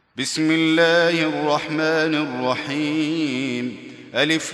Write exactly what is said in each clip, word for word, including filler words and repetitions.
بسم الله الرحمن الرحيم. ألف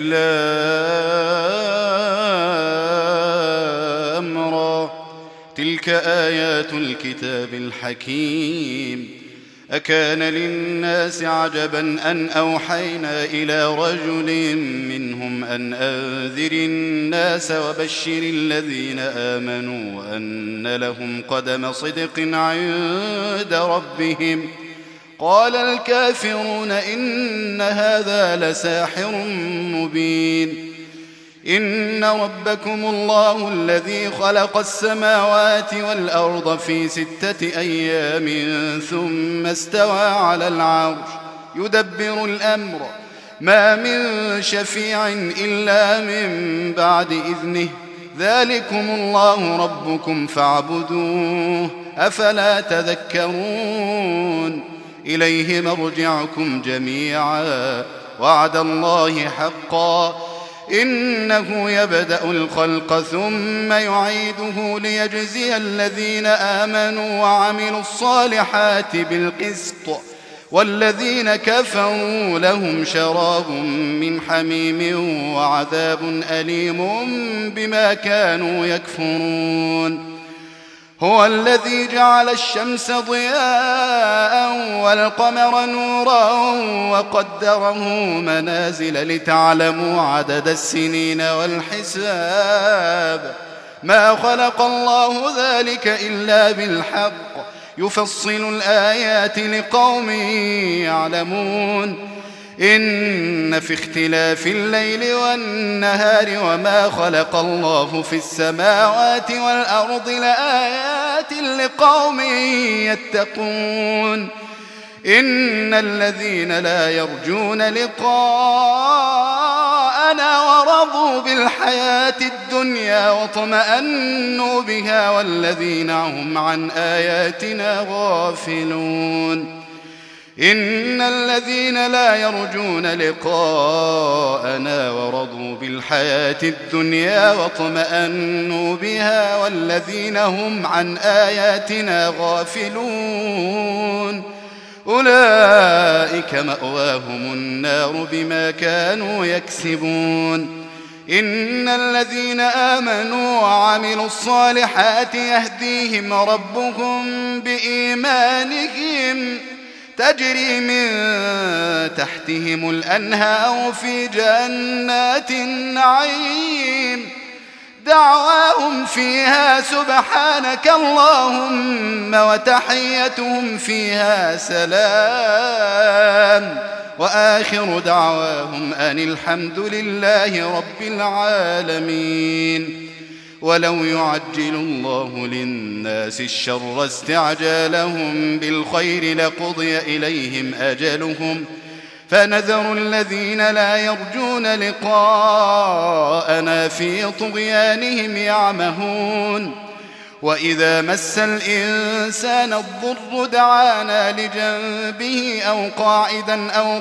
لام را. تلك آيات الكتاب الحكيم. أكان للناس عجبا أن أوحينا إلى رجل منهم أن أنذر الناس وبشر الذين آمنوا أن لهم قدم صدق عند ربهم. قال الكافرون إن هذا لساحر مبين. إن ربكم الله الذي خلق السماوات والأرض في ستة أيام ثم استوى على العرش يدبر الأمر ما من شفيع إلا من بعد إذنه ذلكم الله ربكم فاعبدوه أفلا تذكرون. إليه مرجعكم جميعا وعد الله حقا إنه يبدأ الخلق ثم يعيده ليجزي الذين آمنوا وعملوا الصالحات بالقسط والذين كفروا لهم شراب من حميم وعذاب أليم بما كانوا يكفرون. هو الذي جعل الشمس ضياء والقمر نورا وقدره منازل لتعلموا عدد السنين والحساب ما خلق الله ذلك إلا بالحق يفصل الآيات لقوم يعلمون. إن في اختلاف الليل والنهار وما خلق الله في السماوات والأرض لآيات لقوم يتقون. إن الذين لا يرجون لقاءنا ورضوا بالحياة الدنيا واطمأنوا بها والذين هم عن آياتنا غافلون. إن الذين لا يرجون لقاءنا ورضوا بالحياة الدنيا واطمأنوا بها والذين هم عن آياتنا غافلون أولئك مأواهم النار بما كانوا يكسبون. إن الذين آمنوا وعملوا الصالحات يهديهم ربهم بإيمانهم تجري من تحتهم الأنهار في جنات النعيم دعواهم فيها سبحانك اللهم وتحيتهم فيها سلام وآخر دعواهم أن الحمد لله رب العالمين. ولو يعجل الله للناس الشر استعجالهم بالخير لقضي إليهم أجلهم فنذر الذين لا يرجون لقاءنا في طغيانهم يعمهون. وإذا مس الإنسان الضر دعانا لجنبه أو قاعدا أو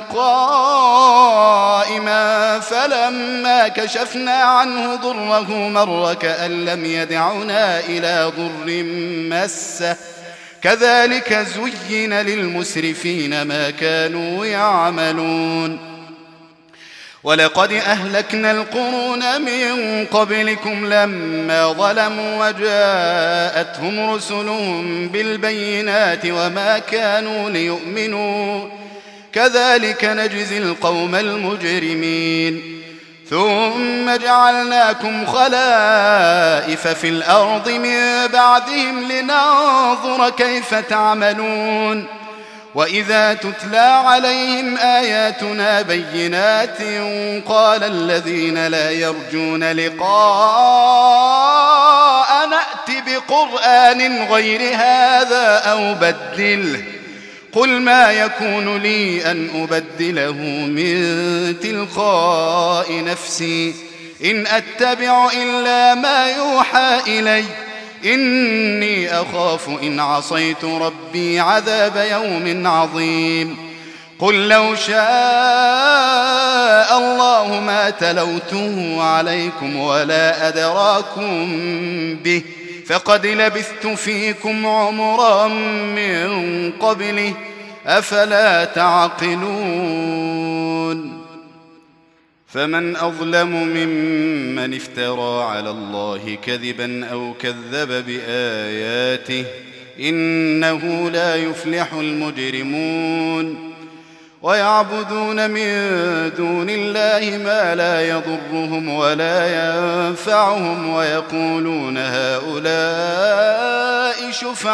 قائما فلما كشفنا عنه ضره مر كأن لم يدعنا إلى ضر مسه كذلك زين للمسرفين ما كانوا يعملون. ولقد أهلكنا القرون من قبلكم لما ظلموا وجاءتهم رسلهم بالبينات وما كانوا ليؤمنوا كذلك نجزي القوم المجرمين. ثم جعلناكم خلائف في الأرض من بعدهم لننظر كيف تعملون. وإذا تتلى عليهم آياتنا بينات قال الذين لا يرجون لقاء نأت بقرآن غير هذا أو بدله قل ما يكون لي أن أبدله من تلقاء نفسي إن أتبع إلا ما يوحى إلي إني أخاف إن عصيت ربي عذاب يوم عظيم. قل لو شاء الله ما تلوته عليكم ولا أدراكم به فقد لبثت فيكم عمرا من قبله أفلا تعقلون فمن أظلم ممن افترى على الله كذبا أو كذب بآياته إنه لا يفلح المجرمون ويعبدون من دون الله ما لا يضرهم ولا ينفعهم ويقولون هؤلاء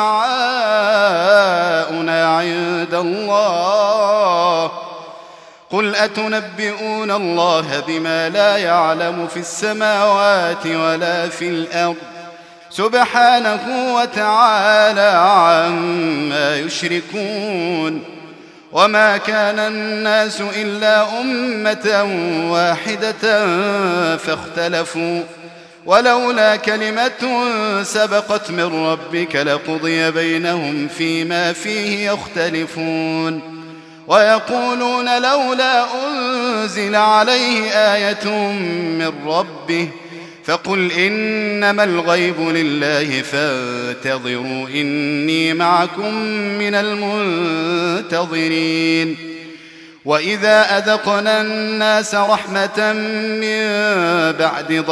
شفعاؤنا عند الله قل أتنبئون الله بما لا يعلم في السماوات ولا في الأرض سبحانه وتعالى عما يشركون وما كان الناس إلا أمة واحدة فاختلفوا ولولا كلمة سبقت من ربك لقضي بينهم فيما فيه يختلفون ويقولون لولا أنزل عليه آية من ربه فقل إنما الغيب لله فانتظروا إني معكم من المنتظرين وإذا أذقنا الناس رحمة من بعد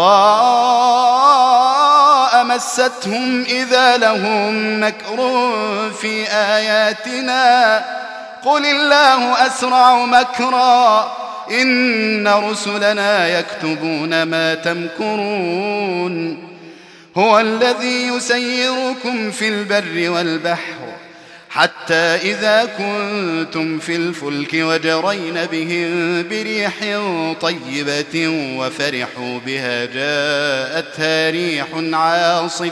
ضراء مستهم إذا لهم مكر في آياتنا قل الله أسرع مكرا إن رسلنا يكتبون ما تمكرون هو الذي يسيركم في البر والبحر حتى إذا كنتم في الفلك وجرين بهم بريح طيبة وفرحوا بها جاءتها ريح عاصف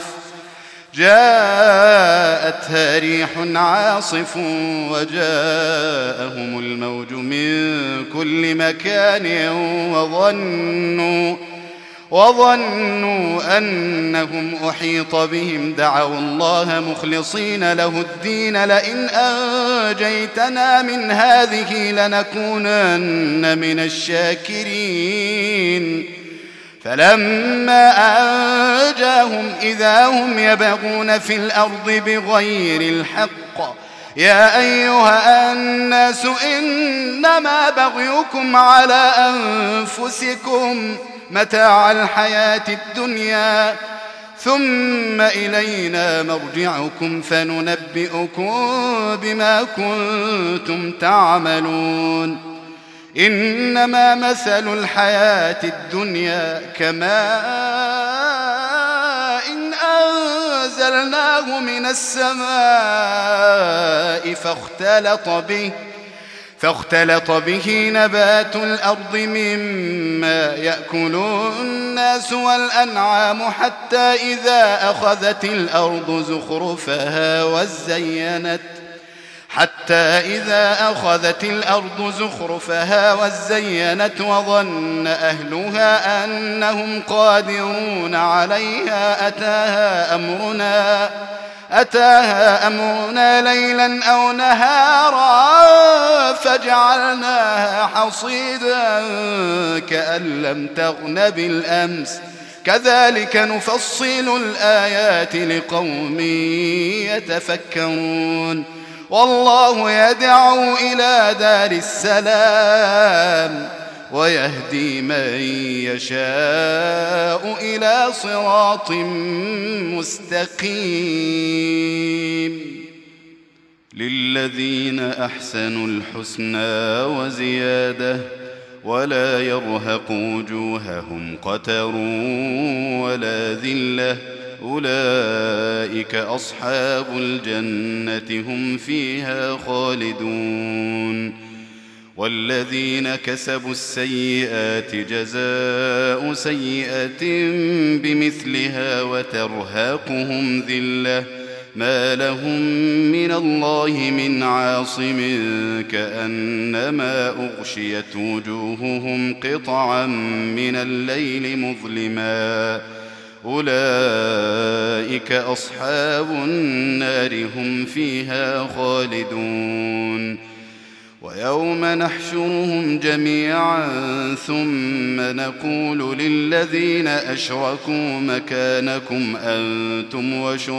جاءتها ريح عاصف وجاءهم الموج من كل مكان وظنوا وظنوا أنهم أحيط بهم دعوا الله مخلصين له الدين لئن أنجيتنا من هذه لنكونن من الشاكرين فلما أنجاهم إذا هم يبغون في الأرض بغير الحق يا أيها الناس إنما بغيكم على أنفسكم متاع الحياة الدنيا ثم إلينا مرجعكم فننبئكم بما كنتم تعملون إنما مثل الحياة الدنيا كماء إن أنزلناه من السماء فاختلط به فاختلط به نبات الأرض مما يأكل الناس والأنعام حتى إذا أخذت الأرض زخرفها وزينت حتى إذا أخذت الأرض زخرفها وزينت وظن أهلها أنهم قادرون عليها أتاها أمرنا أتاها أمرنا ليلا أو نهارا فجعلناها حصيدا كأن لم تغن بالأمس كذلك نفصل الآيات لقوم يتفكرون والله يدعو إلى دار السلام ويهدي من يشاء إلى صراط مستقيم للذين أحسنوا الحسنى وزيادة ولا يرهق وجوههم قتر ولا ذلة أولئك أصحاب الجنة هم فيها خالدون والذين كسبوا السيئات جزاء سيئة بمثلها وترهقهم ذلة ما لهم من الله من عاصم كأنما أغشيت وجوههم قطعا من الليل مظلما أولئك أصحاب النار هم فيها خالدون ويوم نحشرهم جميعا ثم نقول للذين أشركوا مكانكم أنتم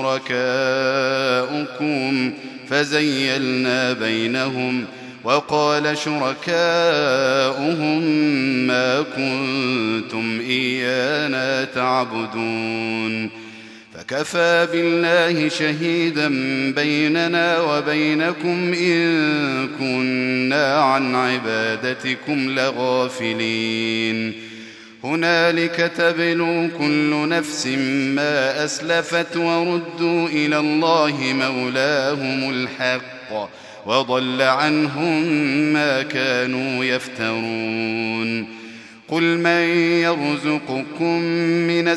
وشركاؤكم فزيلنا بينهم وقال شركاؤهم ما كنتم إيانا تعبدون فكفى بالله شهيدا بيننا وبينكم إن كنا عن عبادتكم لغافلين هنالك تبلو كل نفس ما أسلفت وردوا إلى الله مولاهم الحق وضل عنهم ما كانوا يفترون قل من يرزقكم من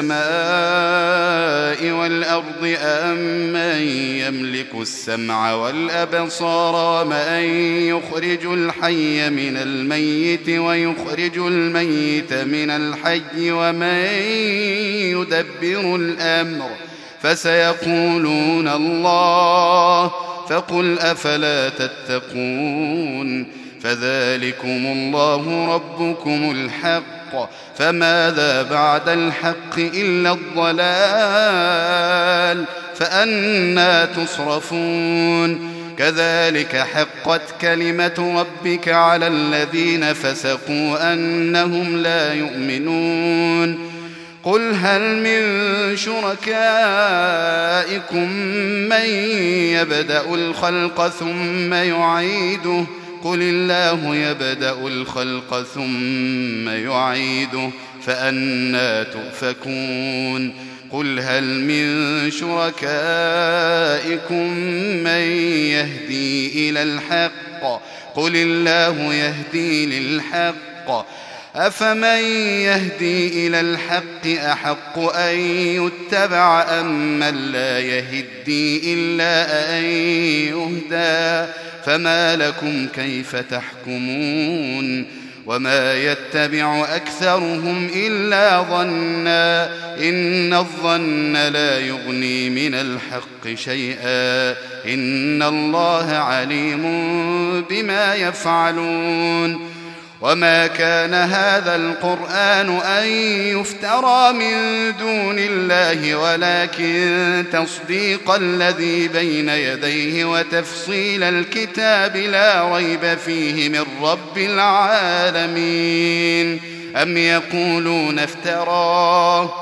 السماء والأرض أم من يملك السمع والأبصار ومن يخرج الحي من الميت ويخرج الميت من الحي ومن يدبر الأمر فسيقولون الله فقل أفلا تتقون فذلكم الله ربكم الحق فماذا بعد الحق إلا الضلال فأنى تصرفون كذلك حقت كلمة ربك على الذين فسقوا أنهم لا يؤمنون قل هل من شركائكم من يبدأ الخلق ثم يعيده قل الله يبدأ الخلق ثم يعيده فأنى تؤفكون قل هل من شركائكم من يهدي إلى الحق قل الله يهدي للحق أفمن يهدي إلى الحق أحق أن يتبع أم من لا يهدي إلا أن يهدى فما لكم كيف تحكمون وما يتبع أكثرهم إلا ظنا إن الظن لا يغني من الحق شيئا إن الله عليم بما يفعلون وما كان هذا القرآن أن يفترى من دون الله ولكن تصديق الذي بين يديه وتفصيل الكتاب لا ريب فيه من رب العالمين أم يقولون افتراه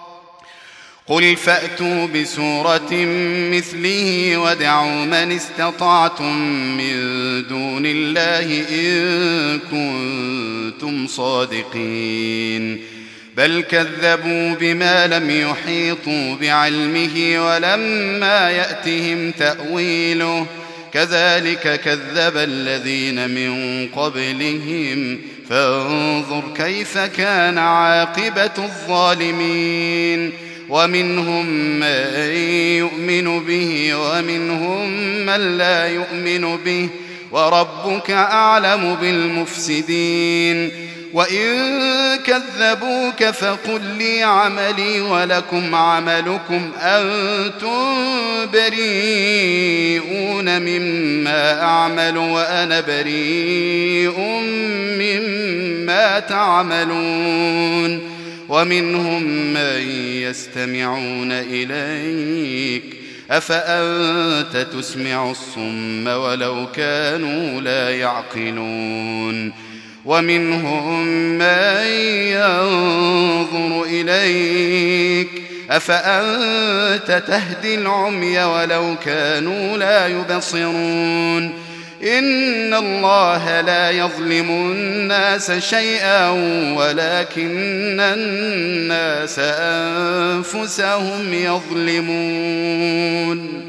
قل فأتوا بسورة مثله وادعوا من استطعتم من دون الله إن كنتم صادقين بل كذبوا بما لم يحيطوا بعلمه ولما يأتهم تأويله كذلك كذب الذين من قبلهم فانظر كيف كان عاقبة الظالمين ومنهم من يؤمن به ومنهم من لا يؤمن به وربك أعلم بالمفسدين وإن كذبوك فقل لي عملي ولكم عملكم أنتم بريئون مما أعمل وأنا بريء مما تعملون ومنهم من يستمعون إليك أفأنت تسمع الصم ولو كانوا لا يعقلون ومنهم من ينظر إليك أفأنت تهدي العمي ولو كانوا لا يبصرون إن الله لا يظلم الناس شيئا ولكن الناس أنفسهم يظلمون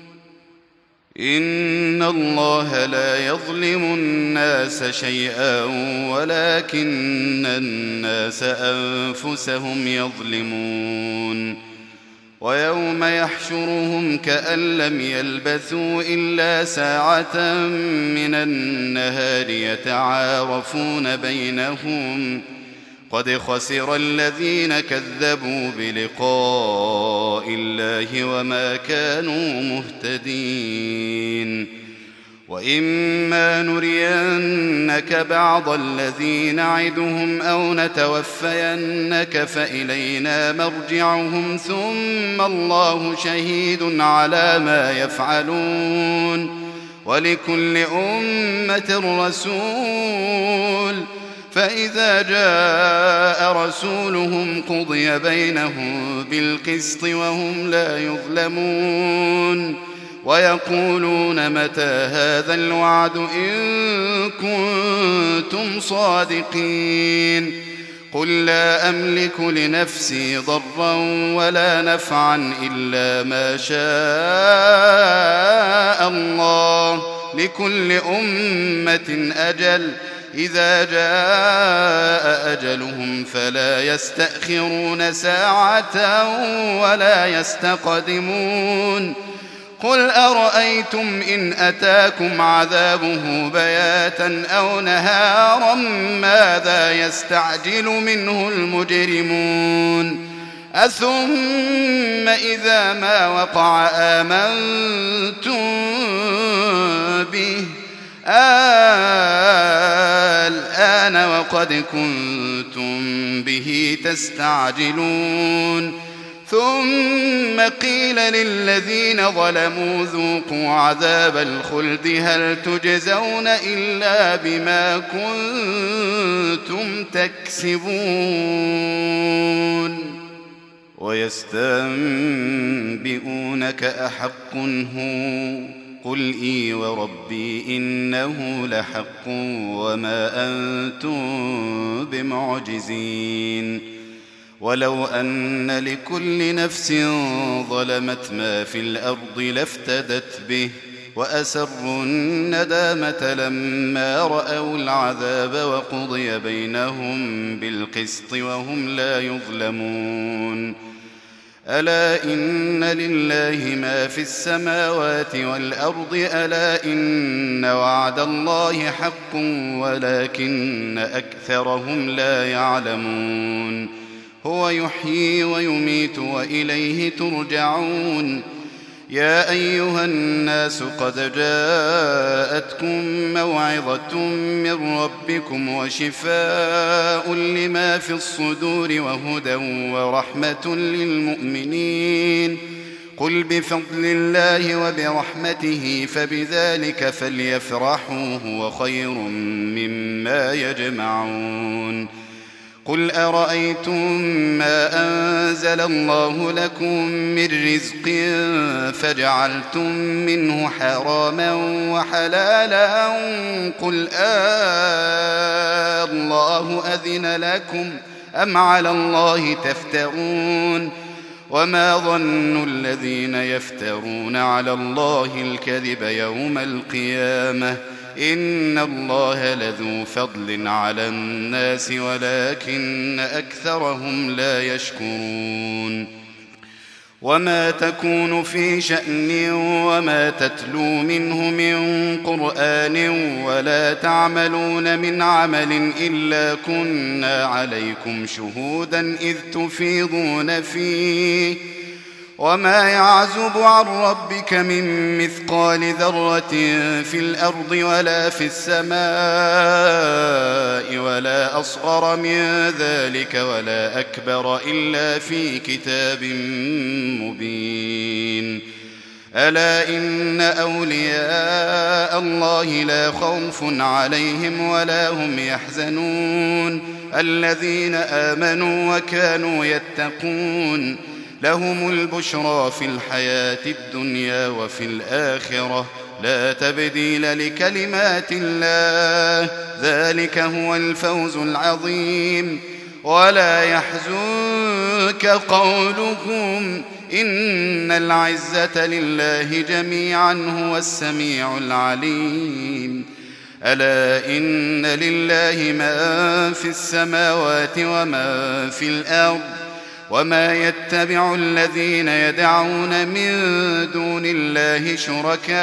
إن الله لا يظلم الناس شيئا ولكن الناس أنفسهم يظلمون ويوم يحشرهم كأن لم يلبثوا إلا ساعة من النهار يتعارفون بينهم قد خسر الذين كذبوا بلقاء الله وما كانوا مهتدين وإما نرينك بعض الذي نعدهم أو نتوفينك فإلينا مرجعهم ثم الله شهيد على ما يفعلون ولكل أمة رسول فإذا جاء رسولهم قضي بينهم بالقسط وهم لا يظلمون ويقولون متى هذا الوعد إن كنتم صادقين قل لا أملك لنفسي ضرا ولا نفعا إلا ما شاء الله لكل أمة أجل إذا جاء أجلهم فلا يستأخرون ساعة ولا يستقدمون قل أرأيتم إن أتاكم عذابه بياتا أو نهارا ماذا يستعجل منه المجرمون أثم إذا ما وقع آمنتم به الآن وقد كنتم به تستعجلون ثم قيل للذين ظلموا ذوقوا عذاب الخلد هل تجزون إلا بما كنتم تكسبون ويستنبئونك أحق هو قل إي وربي إنه لحق وما أنتم بمعجزين ولو أن لكل نفس ظلمت ما في الأرض لافتدت به وأسروا الندامة لما رأوا العذاب وقضي بينهم بالقسط وهم لا يظلمون ألا إن لله ما في السماوات والأرض ألا إن وعد الله حق ولكن أكثرهم لا يعلمون هو يحيي ويميت وإليه ترجعون يا أيها الناس قد جاءتكم موعظة من ربكم وشفاء لما في الصدور وهدى ورحمة للمؤمنين قل بفضل الله وبرحمته فبذلك فليفرحوا هو خير مما يجمعون قل أرأيتم ما أنزل الله لكم من رزق فجعلتم منه حراما وحلالا قل آه الله أذن لكم أم على الله تفترون وما ظن الذين يفترون على الله الكذب يوم القيامة إن الله لذو فضل على الناس ولكن أكثرهم لا يشكرون وما تكون في شأن وما تتلو منه من قرآن ولا تعملون من عمل إلا كنا عليكم شهودا إذ تفيضون فيه وما يعزب عن ربك من مثقال ذرة في الأرض ولا في السماء ولا أصغر من ذلك ولا أكبر إلا في كتاب مبين ألا إن أولياء الله لا خوف عليهم ولا هم يحزنون الذين آمنوا وكانوا يتقون لهم البشرى في الحياة الدنيا وفي الآخرة لا تبديل لكلمات الله ذلك هو الفوز العظيم ولا يحزنك قولهم إن العزة لله جميعا هو السميع العليم ألا إن لله ما في السماوات وما في الأرض وما يتبع الذين يدعون من دون الله شركاء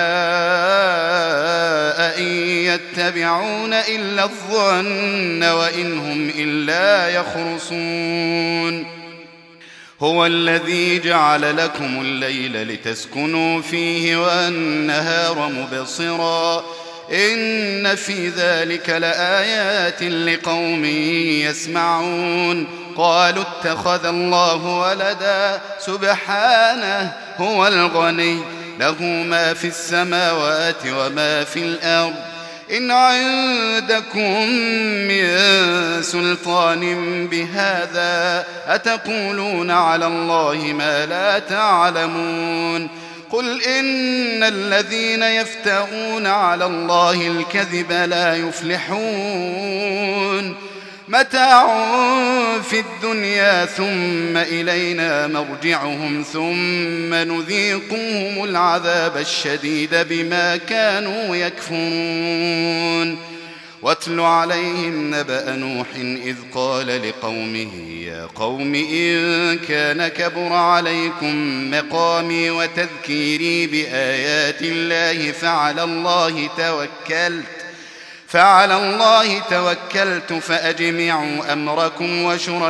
إن يتبعون إلا الظن وإن هم إلا يخرصون هو الذي جعل لكم الليل لتسكنوا فيه والنهار مبصرا إن في ذلك لآيات لقوم يسمعون قالوا اتخذ الله ولدا سبحانه هو الغني له ما في السماوات وما في الأرض إن عندكم من سلطان بهذا أتقولون على الله ما لا تعلمون قل إن الذين يفترون على الله الكذب لا يفلحون متاع في الدنيا ثم إلينا مرجعهم ثم نذيقهم العذاب الشديد بما كانوا يكفرون واتل عليهم نبأ نوح إذ قال لقومه يا قوم إن كان كبر عليكم مقامي وتذكيري بآيات الله فعلى الله توكلت فعلى الله توكلت فأجمعوا أمركم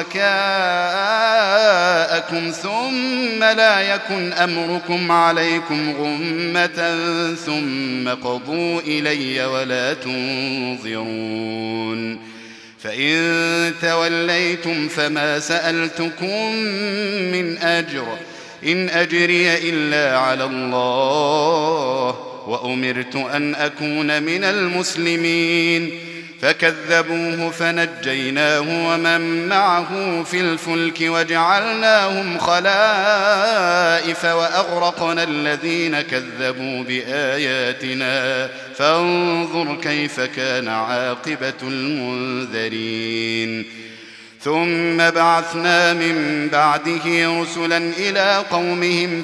وشركاءكم ثم لا يكن أمركم عليكم غمة ثم قضوا إلي ولا تنظرون فإن توليتم فما سألتكم من أجر إن أجري إلا على الله وأمرت أن أكون من المسلمين فكذبوه فنجيناه ومن معه في الفلك وجعلناهم خلائف وأغرقنا الذين كذبوا بآياتنا فانظر كيف كان عاقبة المنذرين ثم بعثنا من بعده رسلا إلى قومهم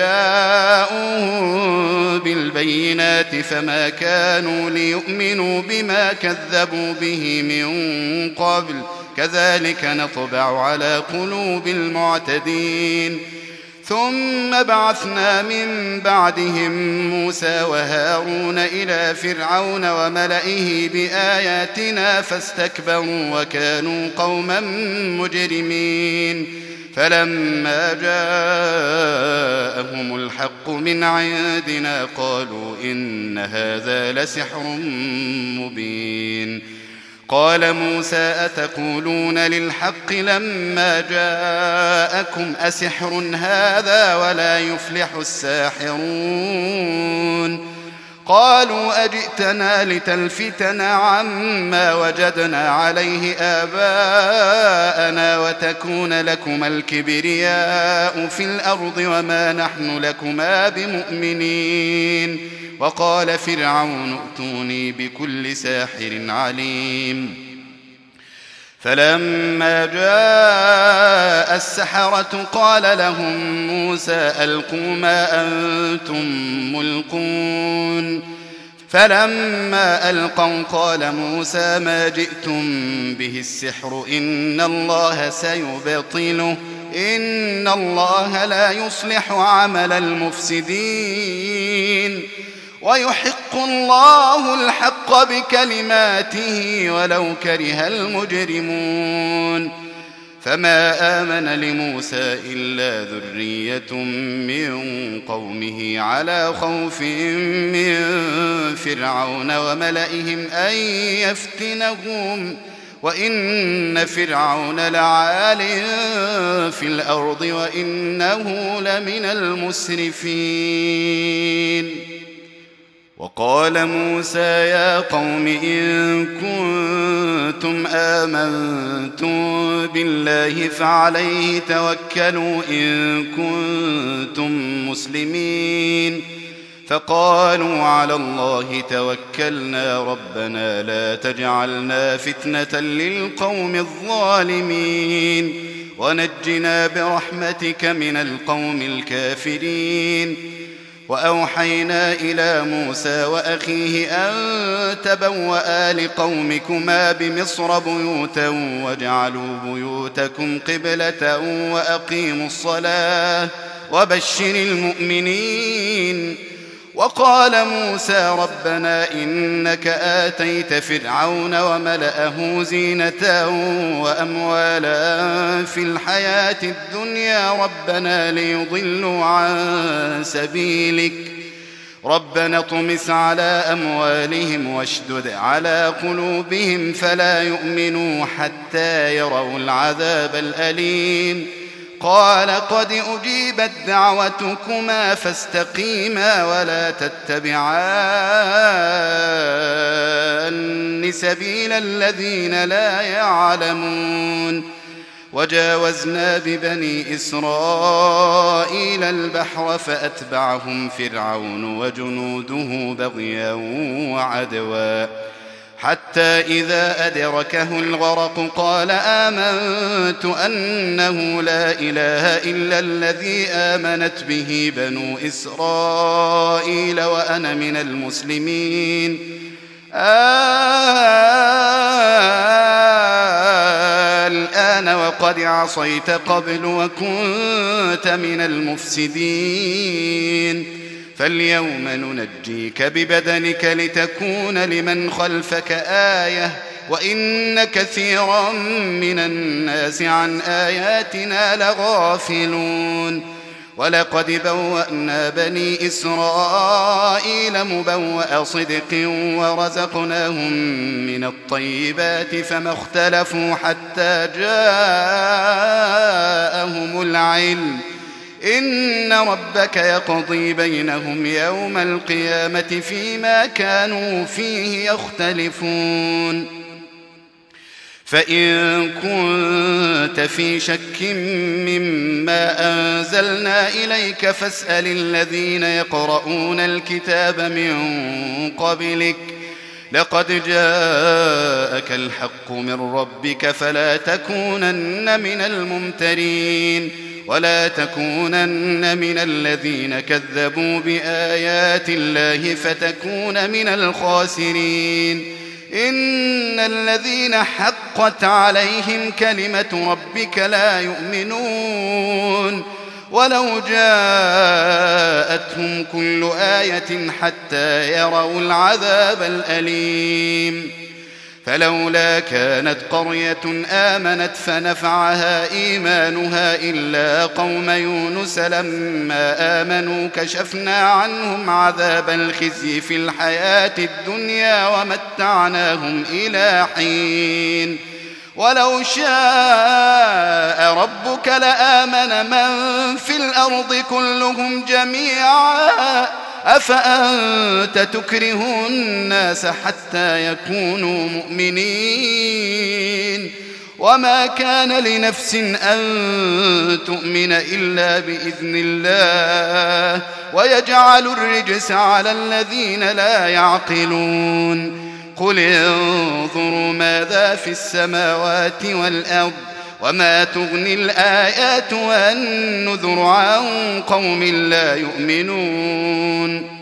فجاءوهم بالبينات فما كانوا ليؤمنوا بما كذبوا به من قبل كذلك نطبع على قلوب المعتدين ثم بعثنا من بعدهم موسى وهارون إلى فرعون وملئه بآياتنا فاستكبروا وكانوا قوما مجرمين فلما جاءهم الحق من عندنا قالوا إن هذا لسحر مبين قال موسى أتقولون للحق لما جاءكم أسحر هذا ولا يفلح الساحرون قالوا أجئتنا لتلفتنا عما وجدنا عليه آباءنا وتكون لكما الكبرياء في الأرض وما نحن لكما بمؤمنين وقال فرعون ائتوني بكل ساحر عليم فلما جاء السحرة قال لهم موسى ألقوا ما أنتم ملقون فلما ألقوا قال موسى ما جئتم به السحر إن الله سيبطله إن الله لا يصلح عمل المفسدين ويحق الله الحق بكلماته ولو كره المجرمون فما آمن لموسى إلا ذرية من قومه على خوف من فرعون وملئهم أن يفتنهم وإن فرعون لعال في الأرض وإنه لمن المسرفين وقال موسى يا قوم إن كنتم آمنتم بالله فعليه توكلوا إن كنتم مسلمين فقالوا على الله توكلنا ربنا لا تجعلنا فتنة للقوم الظالمين ونجنا برحمتك من القوم الكافرين وأوحينا إلى موسى وأخيه أن تبوأ لقومكما بمصر بيوتا واجعلوا بيوتكم قبلة وأقيموا الصلاة وبشر المؤمنين وقال موسى ربنا إنك آتيت فرعون وملأه زينة وأموالا في الحياة الدنيا ربنا ليضلوا عن سبيلك ربنا اطمس على أموالهم واشدد على قلوبهم فلا يؤمنوا حتى يروا العذاب الأليم قال قد أجيبت دعوتكما فاستقيما ولا تتبعان سبيل الذين لا يعلمون وجاوزنا ببني إسرائيل البحر فأتبعهم فرعون وجنوده بغيا وعدوا حتى إذا أدركه الغرق قال آمنت أنه لا إله إلا الذي آمنت به بنو إسرائيل وأنا من المسلمين الآن وقد عصيت قبل وكنت من المفسدين فاليوم ننجيك ببدنك لتكون لمن خلفك آية وإن كثيرا من الناس عن آياتنا لغافلون ولقد بوأنا بني إسرائيل مبوأ صدق ورزقناهم من الطيبات فما اختلفوا حتى جاءهم العلم إن ربك يقضي بينهم يوم القيامة فيما كانوا فيه يختلفون فإن كنت في شك مما أنزلنا إليك فاسأل الذين يقرؤون الكتاب من قبلك لقد جاءك الحق من ربك فلا تكونن من الممترين ولا تكونن من الذين كذبوا بآيات الله فتكون من الخاسرين إن الذين حقت عليهم كلمة ربك لا يؤمنون ولو جاءتهم كل آية حتى يروا العذاب الأليم فلولا كانت قرية آمنت فنفعها إيمانها إلا قوم يونس لما آمنوا كشفنا عنهم عذاب الخزي في الحياة الدنيا ومتعناهم إلى حين ولو شاء ربك لآمن من في الأرض كلهم جميعا أفأنت تكره الناس حتى يكونوا مؤمنين وما كان لنفس أن تؤمن إلا بإذن الله ويجعل الرجس على الذين لا يعقلون قل انظروا ماذا في السماوات والأرض وما تغني الآيات والنذر عن قوم لا يؤمنون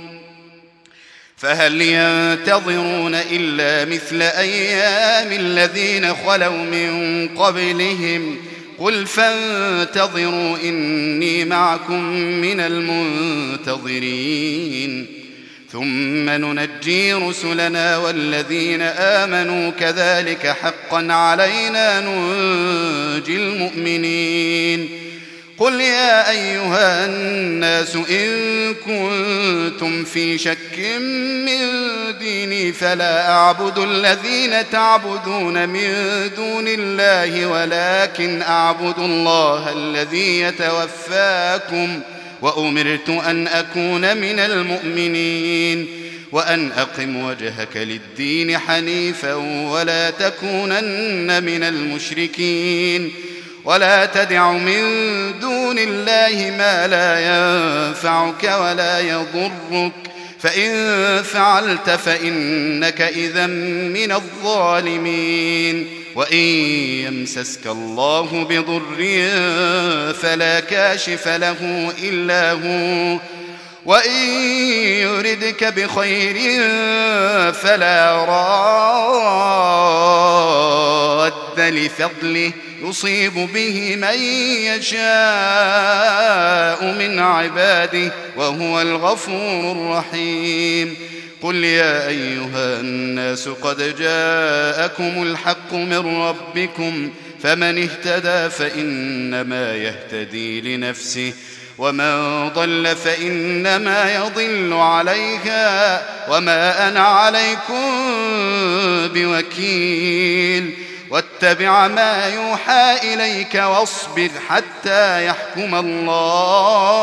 فهل ينتظرون إلا مثل أيام الذين خلوا من قبلهم قل فانتظروا إني معكم من المنتظرين ثم ننجي رسلنا والذين آمنوا كذلك حقا علينا ننجي المؤمنين قل يا أيها الناس إن كنتم في شك من ديني فلا أعبد الذين تعبدون من دون الله ولكن أعبد الله الذي يتوفاكم وأمرت أن أكون من المؤمنين وأن أقم وجهك للدين حنيفا ولا تكونن من المشركين ولا تدع من دون الله ما لا ينفعك ولا يضرك فإن فعلت فإنك إذا من الظالمين وإن يمسسك الله بضر فلا كاشف له إلا هو وإن يردك بخير فلا راد لفضله يصيب به من يشاء من عباده وهو الغفور الرحيم. قل يا أيها الناس قد جاءكم الحق من ربكم فمن اهتدى فإنما يهتدي لنفسه ومن ضل فإنما يضل عليها وما أنا عليكم بوكيل. واتبع ما يوحى إليك واصبر حتى يحكم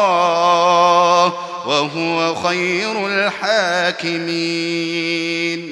الله وهو خير الحاكمين.